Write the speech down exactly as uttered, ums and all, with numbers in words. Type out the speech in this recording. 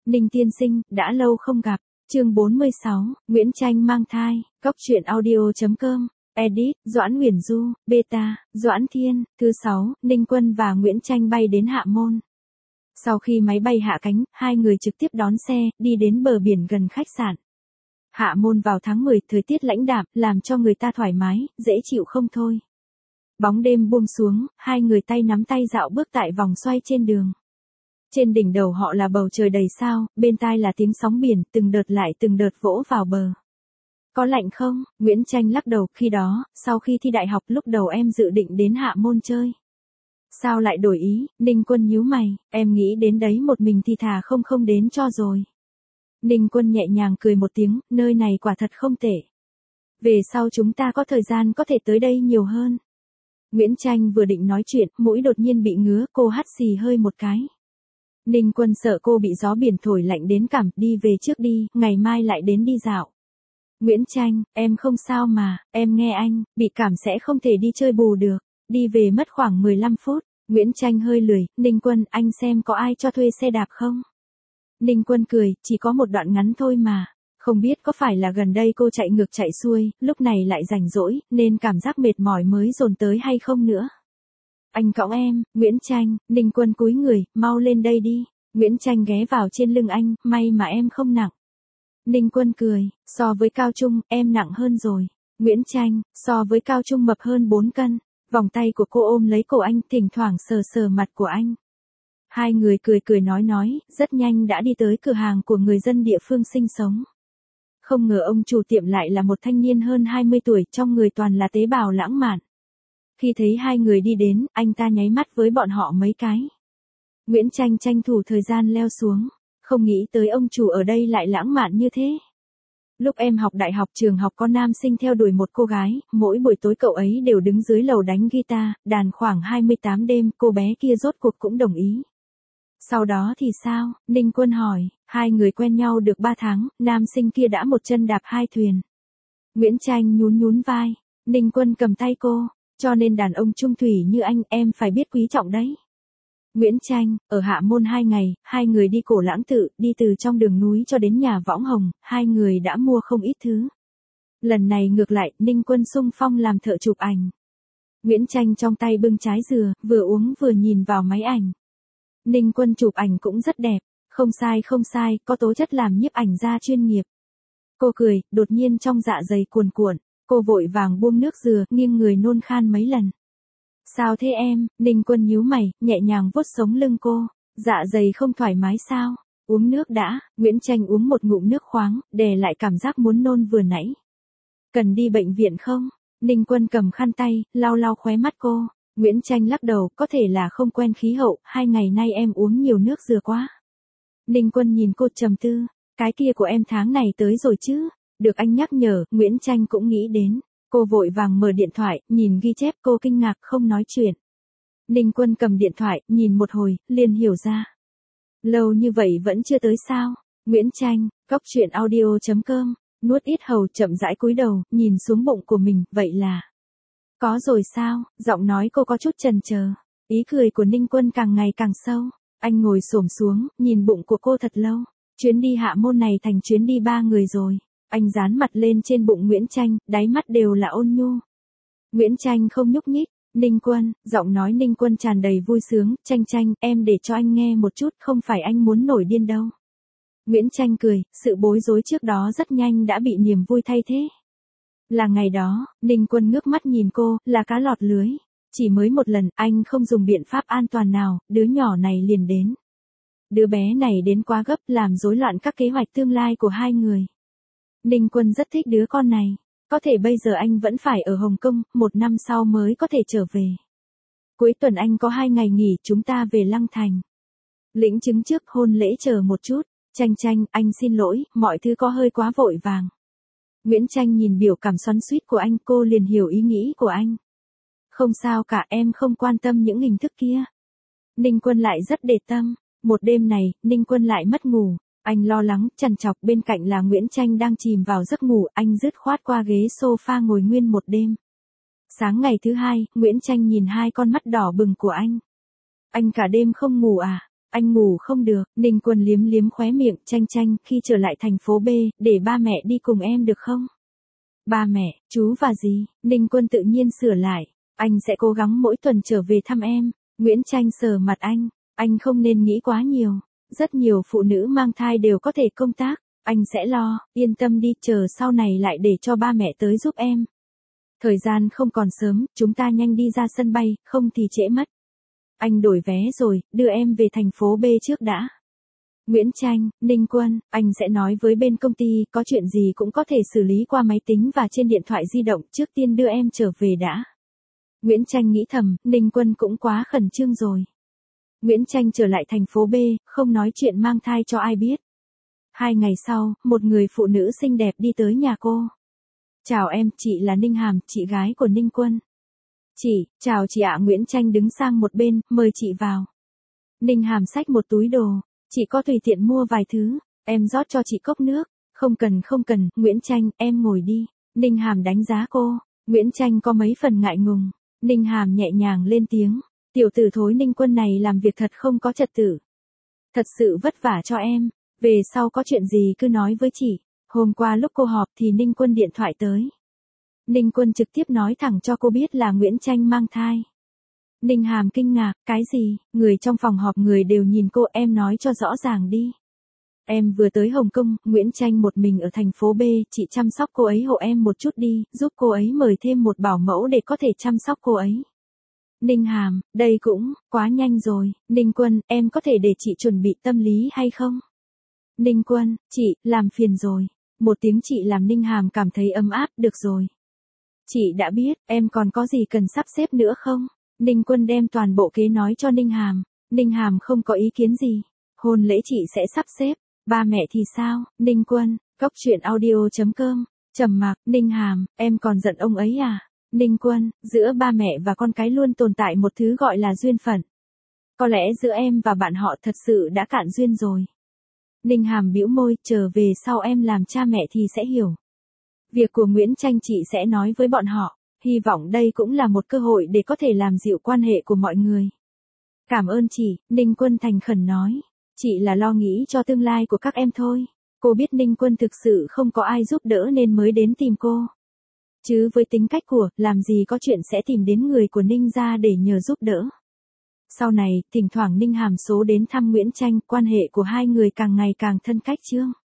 Ninh tiên sinh, đã lâu không gặp. Chương bốn mươi sáu, Nguyễn Tranh mang thai. Góc truyện audio.com. Edit, Doãn Huyền Du, Beta, Doãn Thiên. Thứ sáu, Ninh Quân và Nguyễn Tranh bay đến Hạ Môn. Sau khi máy bay hạ cánh, hai người trực tiếp đón xe, đi đến bờ biển gần khách sạn. Hạ Môn vào tháng mười, thời tiết lãnh đạm, làm cho người ta thoải mái, dễ chịu không thôi. Bóng đêm buông xuống, hai người tay nắm tay dạo bước tại vòng xoay trên đường. Trên đỉnh đầu họ là bầu trời đầy sao, bên tai là tiếng sóng biển, từng đợt lại từng đợt vỗ vào bờ. Có lạnh không? Nguyễn Tranh lắc đầu, khi đó, sau khi thi đại học lúc đầu em dự định đến Hạ Môn chơi. Sao lại đổi ý? Ninh Quân nhíu mày, em nghĩ đến đấy một mình thì thà không không đến cho rồi. Ninh Quân nhẹ nhàng cười một tiếng, nơi này quả thật không tệ. Về sau chúng ta có thời gian có thể tới đây nhiều hơn. Nguyễn Tranh vừa định nói chuyện, mũi đột nhiên bị ngứa, cô hắt xì hơi một cái. Ninh Quân sợ cô bị gió biển thổi lạnh đến cảm, đi về trước đi, ngày mai lại đến đi dạo. Nguyễn Tranh, em không sao mà, em nghe anh, bị cảm sẽ không thể đi chơi bù được, đi về mất khoảng mười lăm phút. Nguyễn Tranh hơi lười, Ninh Quân, anh xem có ai cho thuê xe đạp không? Ninh Quân cười, chỉ có một đoạn ngắn thôi mà. Không biết có phải là gần đây cô chạy ngược chạy xuôi, lúc này lại rảnh rỗi, nên cảm giác mệt mỏi mới dồn tới hay không nữa. Anh cõng em, Nguyễn Tranh. Ninh Quân cúi người, mau lên đây đi. Nguyễn Tranh ghé vào trên lưng anh, may mà em không nặng. Ninh Quân cười, so với Cao Trung, em nặng hơn rồi. Nguyễn Tranh, so với Cao Trung mập hơn bốn cân. Vòng tay của cô ôm lấy cổ anh, thỉnh thoảng sờ sờ mặt của anh. Hai người cười cười nói nói, rất nhanh đã đi tới cửa hàng của người dân địa phương sinh sống. Không ngờ ông chủ tiệm lại là một thanh niên hơn hai mươi tuổi, trong người toàn là tế bào lãng mạn. Khi thấy hai người đi đến, anh ta nháy mắt với bọn họ mấy cái. Nguyễn Tranh tranh thủ thời gian leo xuống, không nghĩ tới ông chủ ở đây lại lãng mạn như thế. Lúc em học đại học trường học có nam sinh theo đuổi một cô gái, mỗi buổi tối cậu ấy đều đứng dưới lầu đánh guitar, đàn khoảng hai mươi tám đêm, cô bé kia rốt cuộc cũng đồng ý. Sau đó thì sao? Ninh Quân hỏi, hai người quen nhau được ba tháng, nam sinh kia đã một chân đạp hai thuyền. Nguyễn Tranh nhún nhún vai, Ninh Quân cầm tay cô, cho nên đàn ông trung thủy như anh em phải biết quý trọng đấy. Nguyễn Tranh, ở Hạ Môn hai ngày, hai người đi Cổ Lãng Tự, đi từ trong đường núi cho đến nhà Võng Hồng, hai người đã mua không ít thứ. Lần này ngược lại, Ninh Quân xung phong làm thợ chụp ảnh. Nguyễn Tranh trong tay bưng trái dừa, vừa uống vừa nhìn vào máy ảnh. Ninh Quân chụp ảnh cũng rất đẹp, không sai không sai, có tố chất làm nhiếp ảnh gia chuyên nghiệp. Cô cười, đột nhiên trong dạ dày cuồn cuộn, cô vội vàng buông nước dừa, nghiêng người nôn khan mấy lần. Sao thế em? Ninh Quân nhíu mày, nhẹ nhàng vuốt sống lưng cô, dạ dày không thoải mái sao? Uống nước đã. Nguyễn Tranh uống một ngụm nước khoáng, đè lại cảm giác muốn nôn vừa nãy. Cần đi bệnh viện không? Ninh Quân cầm khăn tay, lau lau khóe mắt cô. Nguyễn Tranh lắc đầu, có thể là không quen khí hậu, hai ngày nay em uống nhiều nước dừa quá. Ninh Quân nhìn cô trầm tư, cái kia của em tháng này tới rồi chứ? Được anh nhắc nhở, Nguyễn Tranh cũng nghĩ đến. Cô vội vàng mở điện thoại, nhìn ghi chép, cô kinh ngạc không nói chuyện. Ninh Quân cầm điện thoại, nhìn một hồi, liền hiểu ra. Lâu như vậy vẫn chưa tới sao? Nguyễn Tranh, góc truyện audio.com, nuốt ít hầu chậm rãi cúi đầu, nhìn xuống bụng của mình, vậy là... Có rồi sao? Giọng nói cô có chút chần chờ. Ý cười của Ninh Quân càng ngày càng sâu. Anh ngồi xổm xuống, nhìn bụng của cô thật lâu. Chuyến đi Hạ Môn này thành chuyến đi ba người rồi. Anh dán mặt lên trên bụng Nguyễn Tranh, đáy mắt đều là ôn nhu. Nguyễn Tranh không nhúc nhích. Ninh Quân, giọng nói Ninh Quân tràn đầy vui sướng, Tranh Tranh, em để cho anh nghe một chút, không phải anh muốn nổi điên đâu. Nguyễn Tranh cười, sự bối rối trước đó rất nhanh đã bị niềm vui thay thế. Là ngày đó, Ninh Quân ngước mắt nhìn cô, là cá lọt lưới. Chỉ mới một lần, anh không dùng biện pháp an toàn nào, đứa nhỏ này liền đến. Đứa bé này đến quá gấp, làm rối loạn các kế hoạch tương lai của hai người. Ninh Quân rất thích đứa con này. Có thể bây giờ anh vẫn phải ở Hồng Kông, một năm sau mới có thể trở về. Cuối tuần anh có hai ngày nghỉ, chúng ta về Lăng Thành. Lĩnh chứng trước hôn lễ chờ một chút. Tranh Tranh, anh xin lỗi, mọi thứ có hơi quá vội vàng. Nguyễn Tranh nhìn biểu cảm xoắn xuýt của anh, cô liền hiểu ý nghĩ của anh. Không sao cả, em không quan tâm những hình thức kia. Ninh Quân lại rất để tâm. Một đêm này, Ninh Quân lại mất ngủ. Anh lo lắng, trằn trọc, bên cạnh là Nguyễn Tranh đang chìm vào giấc ngủ, anh dứt khoát qua ghế sofa ngồi nguyên một đêm. Sáng ngày thứ hai, Nguyễn Tranh nhìn hai con mắt đỏ bừng của anh. Anh cả đêm không ngủ à? Anh ngủ không được, Ninh Quân liếm liếm khóe miệng, Tranh Tranh, khi trở lại thành phố B, để ba mẹ đi cùng em được không? Ba mẹ, chú và gì? Ninh Quân tự nhiên sửa lại, anh sẽ cố gắng mỗi tuần trở về thăm em. Nguyễn Tranh sờ mặt anh, anh không nên nghĩ quá nhiều. Rất nhiều phụ nữ mang thai đều có thể công tác, anh sẽ lo, yên tâm đi, chờ sau này lại để cho ba mẹ tới giúp em. Thời gian không còn sớm, chúng ta nhanh đi ra sân bay, không thì trễ mất. Anh đổi vé rồi, đưa em về thành phố B trước đã. Nguyễn Tranh, Ninh Quân, anh sẽ nói với bên công ty, có chuyện gì cũng có thể xử lý qua máy tính và trên điện thoại di động, trước tiên đưa em trở về đã. Nguyễn Tranh nghĩ thầm, Ninh Quân cũng quá khẩn trương rồi. Nguyễn Tranh trở lại thành phố B, không nói chuyện mang thai cho ai biết. Hai ngày sau, một người phụ nữ xinh đẹp đi tới nhà cô. Chào em, chị là Ninh Hàm, chị gái của Ninh Quân. Chị, chào chị ạ. Nguyễn Tranh đứng sang một bên, mời chị vào. Ninh Hàm xách một túi đồ, chị có tùy tiện mua vài thứ, em rót cho chị cốc nước. Không cần không cần, Nguyễn Tranh, em ngồi đi. Ninh Hàm đánh giá cô, Nguyễn Tranh có mấy phần ngại ngùng. Ninh Hàm nhẹ nhàng lên tiếng, tiểu tử thối Ninh Quân này làm việc thật không có trật tự. Thật sự vất vả cho em, về sau có chuyện gì cứ nói với chị. Hôm qua lúc cô họp thì Ninh Quân điện thoại tới. Ninh Quân trực tiếp nói thẳng cho cô biết là Nguyễn Tranh mang thai. Ninh Hàm kinh ngạc, cái gì? Người trong phòng họp người đều nhìn cô, em nói cho rõ ràng đi. Em vừa tới Hồng Kông, Nguyễn Tranh một mình ở thành phố B, chị chăm sóc cô ấy hộ em một chút đi, giúp cô ấy mời thêm một bảo mẫu để có thể chăm sóc cô ấy. Ninh Hàm, đây cũng, quá nhanh rồi. Ninh Quân, em có thể để chị chuẩn bị tâm lý hay không? Ninh Quân, chị, làm phiền rồi. Một tiếng chị làm Ninh Hàm cảm thấy ấm áp, được rồi. Chị đã biết, em còn có gì cần sắp xếp nữa không? Ninh Quân đem toàn bộ kế nói cho Ninh Hàm. Ninh Hàm không có ý kiến gì. Hôn lễ chị sẽ sắp xếp. Ba mẹ thì sao? Ninh Quân, góc truyện audio chấm com. Trầm mặc, Ninh Hàm, em còn giận ông ấy à? Ninh Quân, giữa ba mẹ và con cái luôn tồn tại một thứ gọi là duyên phận. Có lẽ giữa em và bạn họ thật sự đã cạn duyên rồi. Ninh Hàm bĩu môi, trở về sau em làm cha mẹ thì sẽ hiểu. Việc của Nguyễn Tranh chị sẽ nói với bọn họ, hy vọng đây cũng là một cơ hội để có thể làm dịu quan hệ của mọi người. Cảm ơn chị, Ninh Quân thành khẩn nói. Chị là lo nghĩ cho tương lai của các em thôi. Cô biết Ninh Quân thực sự không có ai giúp đỡ nên mới đến tìm cô. Chứ với tính cách của, làm gì có chuyện sẽ tìm đến người của Ninh gia để nhờ giúp đỡ. Sau này, thỉnh thoảng Ninh Hàm số đến thăm Nguyễn Tranh, quan hệ của hai người càng ngày càng thân cách chương.